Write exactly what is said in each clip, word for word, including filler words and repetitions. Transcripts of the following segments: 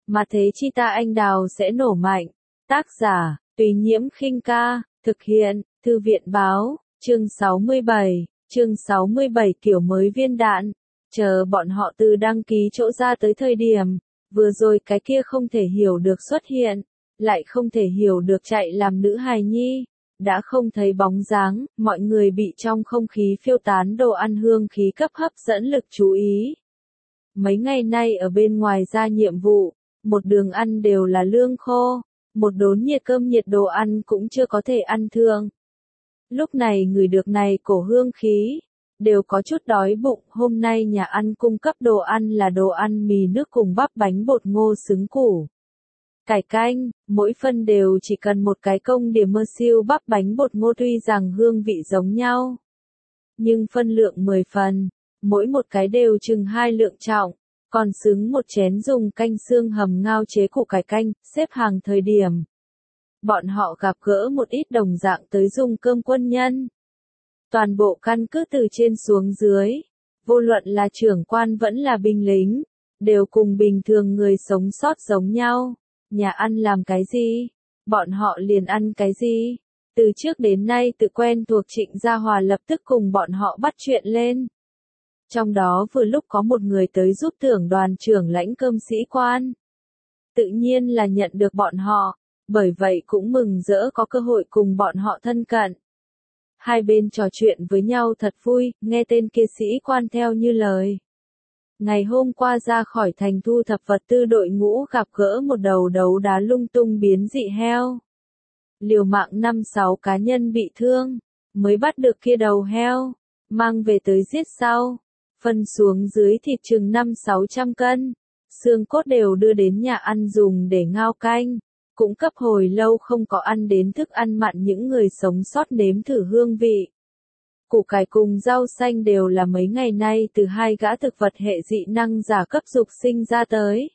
mà thế chi ta anh đào sẽ nổ mạnh. Tác giả, Tùy Nhiễm Khinh Ca, thực hiện, Thư viện Báo, chương sáu mươi bảy, chương sáu mươi bảy kiểu mới viên đạn. Chờ bọn họ từ đăng ký chỗ ra tới thời điểm, vừa rồi cái kia không thể hiểu được xuất hiện, lại không thể hiểu được chạy làm nữ hài nhi. Đã không thấy bóng dáng, mọi người bị trong không khí phiêu tán đồ ăn hương khí cấp hấp dẫn lực chú ý. Mấy ngày nay ở bên ngoài ra nhiệm vụ, một đường ăn đều là lương khô, một đốn nhiệt cơm nhiệt đồ ăn cũng chưa có thể ăn thường. Lúc này người được này cổ hương khí, đều có chút đói bụng. Hôm nay nhà ăn cung cấp đồ ăn là đồ ăn mì nước cùng bắp bánh bột ngô xứng củ. Cải canh, mỗi phân đều chỉ cần một cái công điểm mơ siêu bắp bánh bột ngô, tuy rằng hương vị giống nhau, nhưng phân lượng mười phần, mỗi một cái đều chừng hai lượng trọng, còn xứng một chén dùng canh xương hầm ngao chế củ cải canh. Xếp hàng thời điểm, bọn họ gặp gỡ một ít đồng dạng tới dùng cơm quân nhân. Toàn bộ căn cứ từ trên xuống dưới, vô luận là trưởng quan vẫn là binh lính, đều cùng bình thường người sống sót giống nhau. Nhà ăn làm cái gì, bọn họ liền ăn cái gì. Từ trước đến nay tự quen thuộc Trịnh Gia Hòa lập tức cùng bọn họ bắt chuyện lên. Trong đó vừa lúc có một người tới giúp tưởng đoàn trưởng lãnh cơm sĩ quan. Tự nhiên là nhận được bọn họ, bởi vậy cũng mừng rỡ có cơ hội cùng bọn họ thân cận. Hai bên trò chuyện với nhau thật vui, nghe tên kia sĩ quan theo như lời. Ngày hôm qua ra khỏi thành thu thập vật tư đội ngũ gặp gỡ một đầu đấu đá lung tung biến dị heo. Liều mạng năm sáu cá nhân bị thương, mới bắt được kia đầu heo, mang về tới giết sau. Phân xuống dưới thịt chừng năm sáu trăm cân, xương cốt đều đưa đến nhà ăn dùng để ngao canh. Cũng cấp hồi lâu không có ăn đến thức ăn mặn những người sống sót nếm thử hương vị. Củ cải cùng rau xanh đều là mấy ngày nay từ hai gã thực vật hệ dị năng giả cấp dục sinh ra tới.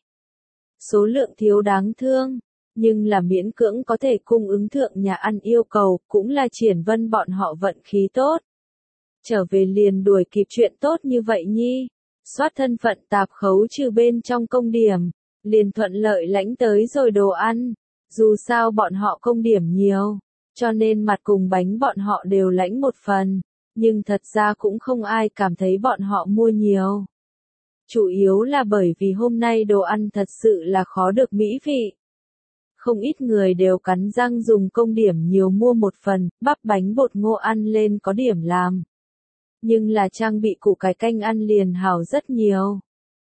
Số lượng thiếu đáng thương, nhưng là miễn cưỡng có thể cung ứng thượng nhà ăn yêu cầu, cũng là Triển Vân bọn họ vận khí tốt. Trở về liền đuổi kịp chuyện tốt như vậy nhi, soát thân phận tạp khấu trừ bên trong công điểm, liền thuận lợi lãnh tới rồi đồ ăn. Dù sao bọn họ công điểm nhiều, cho nên mặt cùng bánh bọn họ đều lãnh một phần, nhưng thật ra cũng không ai cảm thấy bọn họ mua nhiều. Chủ yếu là bởi vì hôm nay đồ ăn thật sự là khó được mỹ vị. Không ít người đều cắn răng dùng công điểm nhiều mua một phần, bắp bánh bột ngô ăn lên có điểm làm. Nhưng là trang bị củ cải canh ăn liền hảo rất nhiều.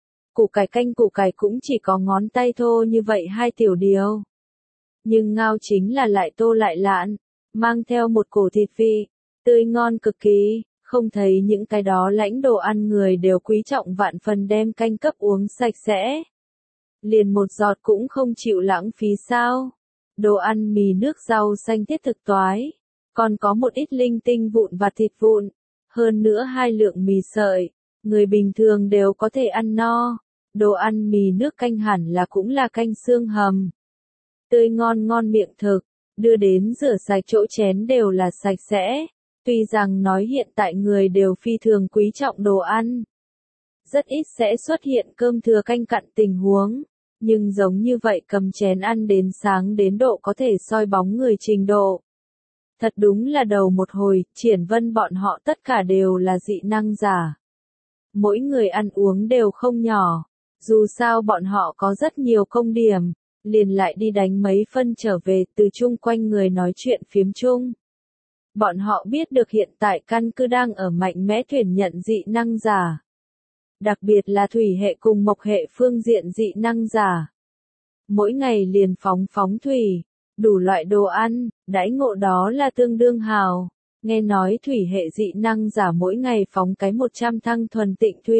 Củ cải canh củ cải cũng chỉ có ngón tay thô như vậy hai tiểu điều. Nhưng ngao chính là lại tô lại lạn, mang theo một cổ thịt vị, tươi ngon cực kỳ, không thấy những cái đó lãnh đồ ăn người đều quý trọng vạn phần đem canh cấp uống sạch sẽ. Liền một giọt cũng không chịu lãng phí sao. Đồ ăn mì nước rau xanh thiết thực toái, còn có một ít linh tinh vụn và thịt vụn, hơn nữa hai lượng mì sợi, người bình thường đều có thể ăn no. Đồ ăn mì nước canh hẳn là cũng là canh xương hầm. Tươi ngon ngon miệng thực, đưa đến rửa sạch chỗ chén đều là sạch sẽ. Tuy rằng nói hiện tại người đều phi thường quý trọng đồ ăn, rất ít sẽ xuất hiện cơm thừa canh cặn tình huống, nhưng giống như vậy cầm chén ăn đến sáng đến độ có thể soi bóng người trình độ. Thật đúng là đầu một hồi, Triển Vân bọn họ tất cả đều là dị năng giả. Mỗi người ăn uống đều không nhỏ, dù sao bọn họ có rất nhiều công điểm. Liền lại đi đánh mấy phân trở về từ chung quanh người nói chuyện phiếm chung. Bọn họ biết được hiện tại căn cứ đang ở mạnh mẽ tuyển nhận dị năng giả. Đặc biệt là thủy hệ cùng mộc hệ phương diện dị năng giả. Mỗi ngày liền phóng phóng thủy, đủ loại đồ ăn, đãi ngộ đó là tương đương hào. Nghe nói thủy hệ dị năng giả mỗi ngày phóng cái một trăm thăng thuần tịnh thủy.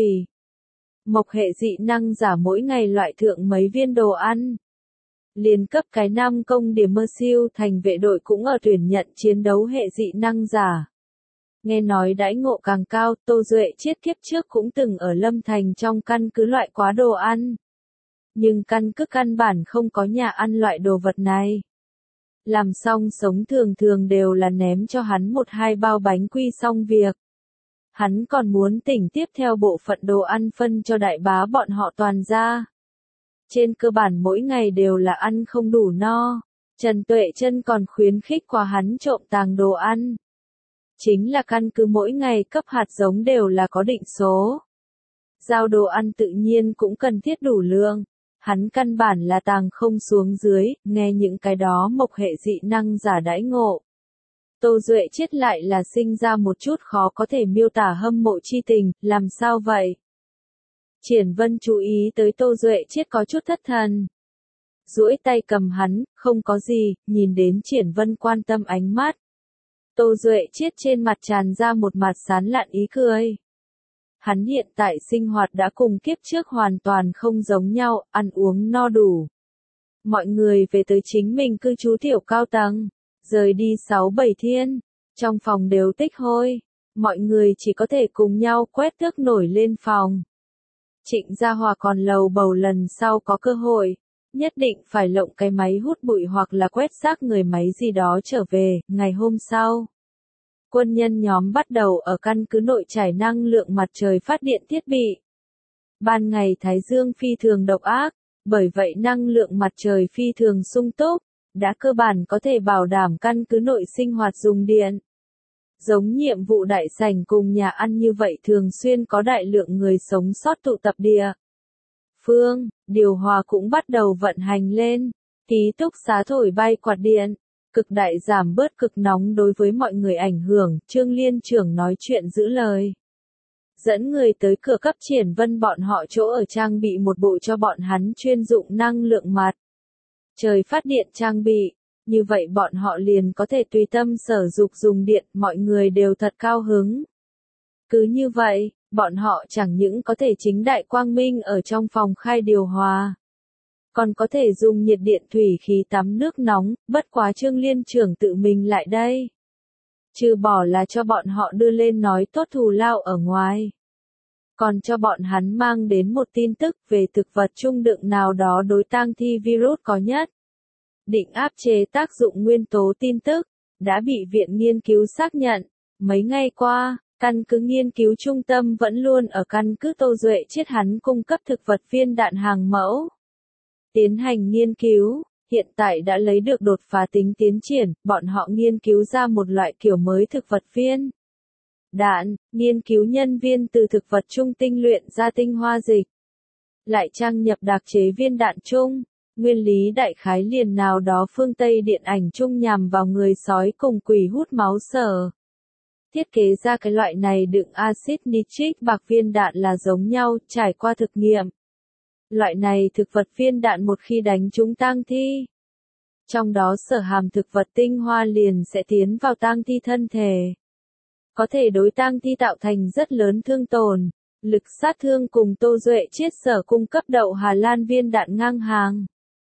Mộc hệ dị năng giả mỗi ngày loại thượng mấy viên đồ ăn. Liên cấp cái năm công điểm mơ siêu thành vệ đội cũng ở tuyển nhận chiến đấu hệ dị năng giả. Nghe nói đãi ngộ càng cao, Tô Duệ Chiết kiếp trước cũng từng ở Lâm Thành trong căn cứ loại quá đồ ăn. Nhưng căn cứ căn bản không có nhà ăn loại đồ vật này. Làm xong sống thường thường đều là ném cho hắn một hai bao bánh quy xong việc. Hắn còn muốn tỉnh tiếp theo bộ phận đồ ăn phân cho đại bá bọn họ toàn ra. trên cơ bản mỗi ngày đều là ăn không đủ no. Trần Tuệ Trân còn khuyến khích qua hắn trộm tàng đồ ăn. Chính là căn cứ mỗi ngày cấp hạt giống đều là có định số. Giao đồ ăn tự nhiên cũng cần thiết đủ lượng. Hắn căn bản là tàng không xuống dưới, nghe những cái đó mộc hệ dị năng giả đãi ngộ. Tô Duệ Chiết lại là sinh ra một chút khó có thể miêu tả hâm mộ chi tình, làm sao vậy? Triển Vân chú ý tới Tô Duệ Chiết có chút thất thần. Duỗi tay cầm hắn, không có gì, nhìn đến Triển Vân quan tâm ánh mắt. Tô Duệ Chiết trên mặt tràn ra một mặt sán lạn ý cười. Hắn hiện tại sinh hoạt đã cùng kiếp trước hoàn toàn không giống nhau, ăn uống no đủ. Mọi người về tới chính mình cư trú tiểu cao tầng, rời đi sáu bảy thiên, trong phòng đều tích hôi, mọi người chỉ có thể cùng nhau quét tước nổi lên phòng. Trịnh Gia Hòa còn lầu bầu lần sau có cơ hội, nhất định phải lộng cái máy hút bụi hoặc là quét rác người máy gì đó trở về, ngày hôm sau. Quân nhân nhóm bắt đầu ở căn cứ nội trải năng lượng mặt trời phát điện thiết bị. Ban ngày Thái Dương phi thường độc ác, bởi vậy năng lượng mặt trời phi thường sung túc, đã cơ bản có thể bảo đảm căn cứ nội sinh hoạt dùng điện. Giống nhiệm vụ đại sảnh cùng nhà ăn như vậy thường xuyên có đại lượng người sống sót tụ tập địa phương, điều hòa cũng bắt đầu vận hành lên, ký túc xá thổi bay quạt điện. Cực đại giảm bớt cực nóng đối với mọi người ảnh hưởng, Trương Liên trưởng nói chuyện giữ lời. Dẫn người tới cửa cấp Triển Vân bọn họ chỗ ở trang bị một bộ cho bọn hắn chuyên dụng năng lượng mặt trời phát điện trang bị, như vậy bọn họ liền có thể tùy tâm sở dục dùng điện, mọi người đều thật cao hứng. Cứ như vậy, bọn họ chẳng những có thể chính đại quang minh ở trong phòng khai điều hòa, còn có thể dùng nhiệt điện thủy khí tắm nước nóng, bất quá Trương Liên trưởng tự mình lại đây. Trừ bỏ là cho bọn họ đưa lên nói tốt thù lao ở ngoài. Còn cho bọn hắn mang đến một tin tức về thực vật trung đựng nào đó đối tang thi virus có nhất. Định áp chế tác dụng nguyên tố tin tức, đã bị viện nghiên cứu xác nhận. Mấy ngày qua, căn cứ nghiên cứu trung tâm vẫn luôn ở căn cứ Tô Duệ Chiết hắn cung cấp thực vật viên đạn hàng mẫu. Tiến hành nghiên cứu, hiện tại đã lấy được đột phá tính tiến triển, bọn họ nghiên cứu ra một loại kiểu mới thực vật viên đạn, nghiên cứu nhân viên từ thực vật trung tinh luyện ra tinh hoa dịch. Lại trang nhập đặc chế viên đạn chung, nguyên lý đại khái liền nào đó phương Tây điện ảnh chung nhằm vào người sói cùng quỷ hút máu sở. Thiết kế ra cái loại này đựng axit nitric bạc viên đạn là giống nhau, trải qua thực nghiệm. Loại này thực vật viên đạn một khi đánh trúng tang thi, trong đó sở hàm thực vật tinh hoa liền sẽ tiến vào tang thi thân thể. Có thể đối tang thi tạo thành rất lớn thương tổn, lực sát thương cùng Tô Duệ Chiết sở cung cấp đậu Hà Lan viên đạn ngang hàng.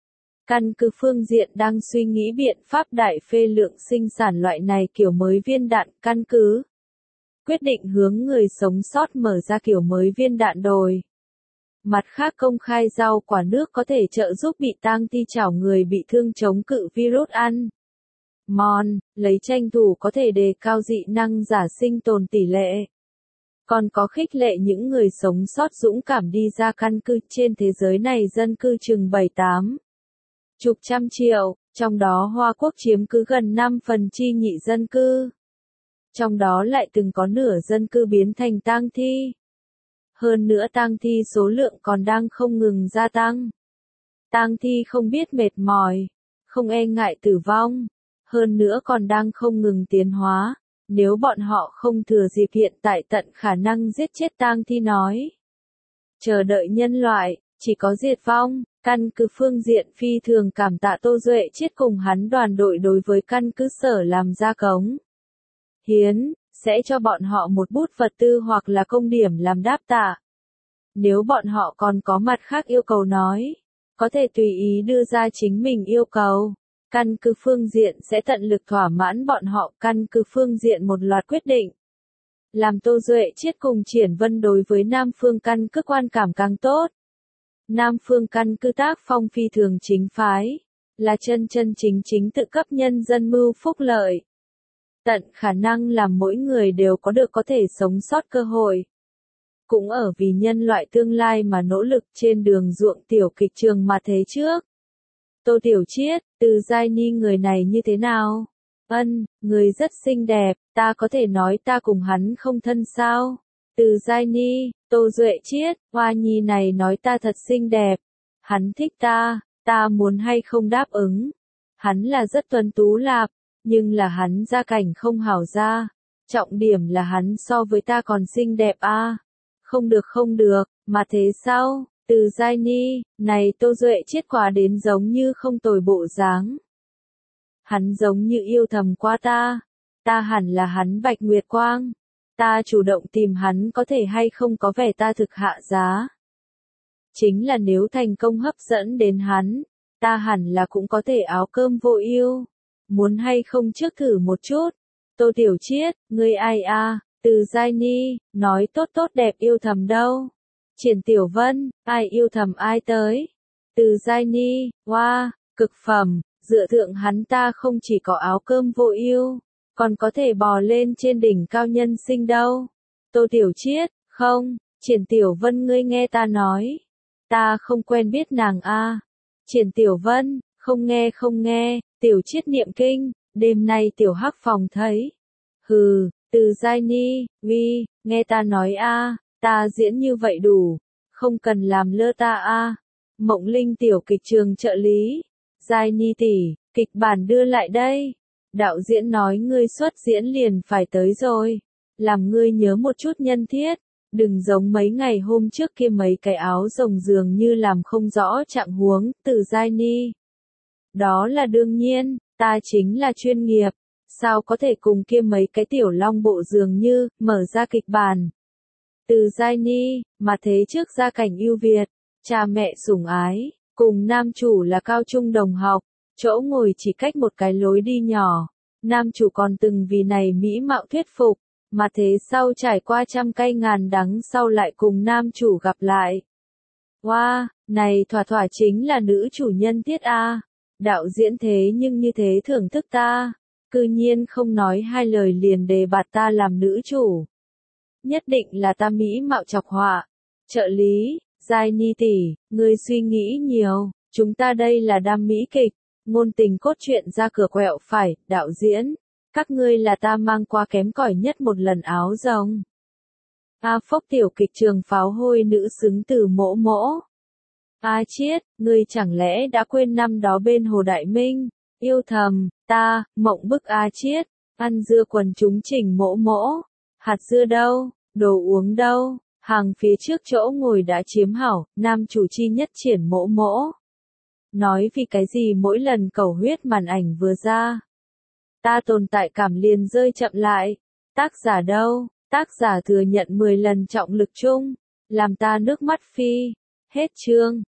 Căn cứ phương diện đang suy nghĩ biện pháp đại phê lượng sinh sản loại này kiểu mới viên đạn, căn cứ quyết định hướng người sống sót mở ra kiểu mới viên đạn đồi. Mặt khác công khai rau quả nước có thể trợ giúp bị tang thi chảo người bị thương chống cự virus ăn mòn, lấy tranh thủ có thể đề cao dị năng giả sinh tồn tỷ lệ. Còn có khích lệ những người sống sót dũng cảm đi ra căn cứ. Trên thế giới này dân cư chừng bảy tám chục trăm triệu, trong đó Hoa Quốc chiếm cứ gần năm phần chi nhị dân cư. Trong đó lại từng có nửa dân cư biến thành tang thi. Hơn nữa tang thi số lượng còn đang không ngừng gia tăng. Tang thi không biết mệt mỏi, không e ngại tử vong, hơn nữa còn đang không ngừng tiến hóa. Nếu bọn họ không thừa dịp hiện tại tận khả năng giết chết tang thi nói, chờ đợi nhân loại, chỉ có diệt vong. Căn cứ phương diện phi thường cảm tạ Tô Duệ Chiết cùng hắn đoàn đội đối với căn cứ sở làm ra cống hiến, sẽ cho bọn họ một bút vật tư hoặc là công điểm làm đáp tạ. Nếu bọn họ còn có mặt khác yêu cầu nói, có thể tùy ý đưa ra chính mình yêu cầu. Căn cứ phương diện sẽ tận lực thỏa mãn bọn họ. Căn cứ phương diện một loạt quyết định, làm Tô Duệ Chiết cùng Triển Vân đối với Nam Phương căn cứ quan cảm càng tốt. Nam Phương căn cứ tác phong phi thường chính phái, là chân chân chính chính tự cấp nhân dân mưu phúc lợi. Tận khả năng làm mỗi người đều có được có thể sống sót cơ hội. cũng ở vì nhân loại tương lai mà nỗ lực trên đường ruộng tiểu kịch trường mà thế trước. Tô Tiểu Chiết, Từ Giai Ni người này như thế nào? Ân, người rất xinh đẹp, ta có thể nói ta cùng hắn không thân sao? Từ Giai Ni, Tô Duệ Chiết, Hoa Nhi này nói ta thật xinh đẹp. Hắn thích ta, ta muốn hay không đáp ứng. Hắn là rất tuấn tú lạp, nhưng là hắn gia cảnh không hảo ra. Trọng điểm là hắn so với ta còn xinh đẹp a. À? Không được không được, mà thế sao? Từ Giai Ni, này Tô Duệ Chiết quả đến giống như không tồi bộ dáng. Hắn giống như yêu thầm qua ta. Ta hẳn là hắn Bạch Nguyệt Quang. Ta chủ động tìm hắn có thể hay không có vẻ ta thực hạ giá. Chính là nếu thành công hấp dẫn đến hắn, ta hẳn là cũng có thể áo cơm vô ưu. Muốn hay không trước thử một chút. Tô Tiểu Chiết, ngươi ai a? Từ Giai Ni, nói tốt tốt đẹp yêu thầm đâu. Triển Tiểu Vân, ai yêu thầm ai tới. Từ Giai Ni, wow, cực phẩm, dựa thượng hắn ta không chỉ có áo cơm vô ưu, còn có thể bò lên trên đỉnh cao nhân sinh đâu. Tô Tiểu Chiết, không, Triển Tiểu Vân ngươi nghe ta nói. Ta không quen biết nàng a. Triển Tiểu Vân, không nghe không nghe, Tiểu Chiết niệm kinh, đêm nay Tiểu Hắc phòng thấy. Hừ, Từ Giai Ni, vi, nghe ta nói a, ta diễn như vậy đủ, không cần làm lơ ta a. Mộng Linh tiểu kịch trường trợ lý, Giai Ni tỷ, kịch bản đưa lại đây. Đạo diễn nói ngươi xuất diễn liền phải tới rồi, làm ngươi nhớ một chút nhân thiết, đừng giống mấy ngày hôm trước kia mấy cái áo rồng dường như làm không rõ trạng huống. Từ Giai Ni, đó là đương nhiên, ta chính là chuyên nghiệp. Sao có thể cùng kia mấy cái tiểu long bộ dường như, mở ra kịch bản. Từ Giai Ni, mà thế trước gia cảnh ưu việt, cha mẹ sủng ái, cùng nam chủ là cao trung đồng học, chỗ ngồi chỉ cách một cái lối đi nhỏ. Nam chủ còn từng vì này mỹ mạo thuyết phục, mà thế sau trải qua trăm cay ngàn đắng sau lại cùng nam chủ gặp lại. Wow, này thỏa thỏa chính là nữ chủ nhân thiết a. Đạo diễn thế nhưng như thế thưởng thức ta. Cư nhiên không nói hai lời liền đề bạt ta làm nữ chủ. Nhất định là ta mỹ mạo chọc họa. Trợ lý, Giai Ni tỷ, ngươi suy nghĩ nhiều, chúng ta đây là đam mỹ kịch, ngôn tình cốt truyện ra cửa quẹo phải, đạo diễn, các ngươi là ta mang qua kém cỏi nhất một lần áo rồng. A Phốc tiểu kịch trường pháo hôi nữ xứng từ mỗ mỗ. A Chiết, ngươi chẳng lẽ đã quên năm đó bên Hồ Đại Minh, yêu thầm, ta, mộng bức A Chiết, ăn dưa quần chúng chỉnh mỗ mỗ, hạt dưa đâu, đồ uống đâu, hàng phía trước chỗ ngồi đã chiếm hảo, nam chủ chi nhất triển mỗ mỗ. Nói vì cái gì mỗi lần cầu huyết màn ảnh vừa ra, ta tồn tại cảm liền rơi chậm lại, tác giả đâu, tác giả thừa nhận mười lần trọng lực chung, làm ta nước mắt phi, hết chương.